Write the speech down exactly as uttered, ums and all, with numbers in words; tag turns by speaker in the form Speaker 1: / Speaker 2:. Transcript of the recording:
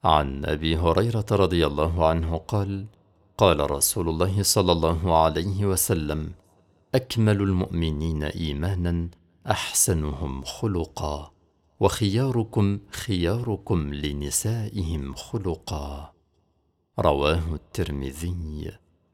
Speaker 1: عن أبي هريرة رضي الله عنه قال: قال رسول الله صلى الله عليه وسلم: أكمل المؤمنين إيمانا أحسنهم خلقا، وخياركم خياركم لنسائهم خلقا. رواه الترمذي.